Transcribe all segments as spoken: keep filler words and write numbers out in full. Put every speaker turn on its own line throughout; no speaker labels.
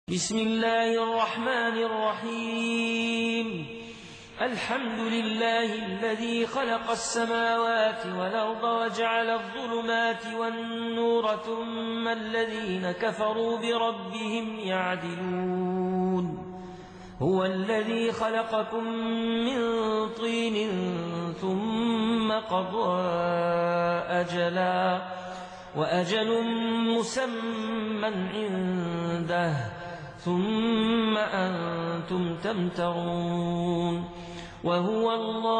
بسم الله الرحمن الرحيم الحمد لله الذي خلق السماوات والأرض وجعل الظلمات والنور ثم الذين كفروا بربهم يعدلون هو الذي خلقكم من طين ثم قضى أجلا وأجل مسمى عنده ثم أنتم تمترون وهو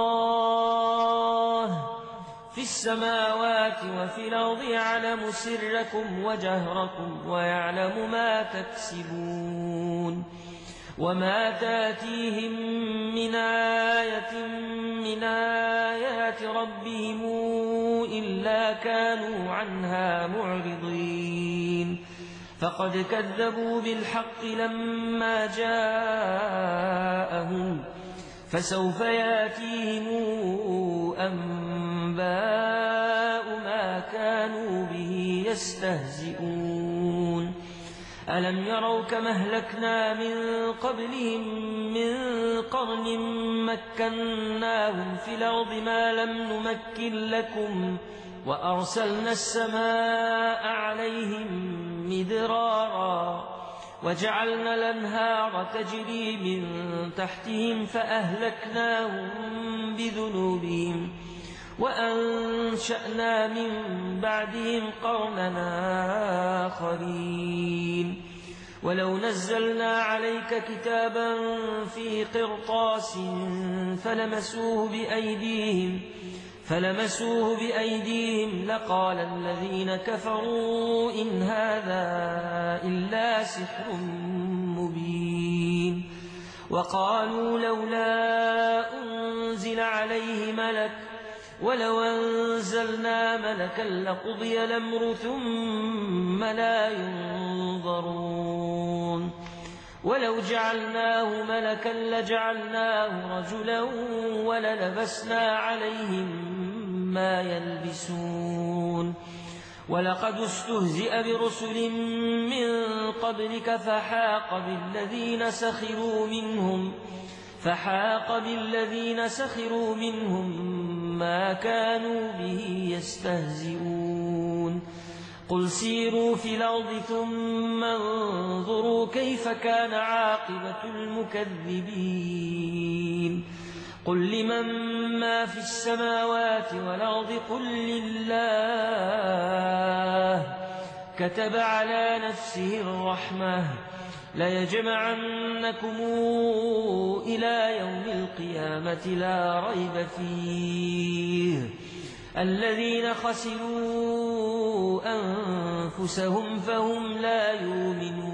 الله في السماوات وفي الأرض يعلم سركم وجهركم ويعلم ما تكسبون وما تاتيهم من آية من آيات ربهم إلا كانوا عنها معرضين فقد كذبوا بالحق لما جاءهم فسوف ياتيهم أنباء ما كانوا به يستهزئون ألم يروا كما أهلكنا من قبلهم من قرن مكناهم في الأرض ما لم نمكن لكم وأرسلنا السماء عليهم مدرارا وجعلنا الأنهار تجري من تحتهم فأهلكناهم بذنوبهم وأنشأنا من بعدهم قرننا آخرين ولو نزلنا عليك كتابا في قرطاس فلمسوه بأيديهم فلمسوه بأيديهم لقال الذين كفروا إن هذا إلا سحر مبين وقالوا لولا أنزل عليه ملك ولو أنزلنا ملكا لقضي الأمر ثم لا ينظرون ولو جعلناه ملكا لجعلناه رجلا وللبسنا عليهم ما يلبسون ولقد استهزئ برسل من قبلك فحاق بالذين سخروا منهم فحاق بالذين سخروا منهم ما كانوا به يستهزئون قل سيروا في الأرض ثم انظروا كيف كان عاقبة المكذبين قل لمن ما في السماوات والأرض قل لله كتب على نفسه الرحمة ليجمعنكم إلى يوم القيامة لا ريب فيه الذين خسروا أنفسهم فهم لا يؤمنون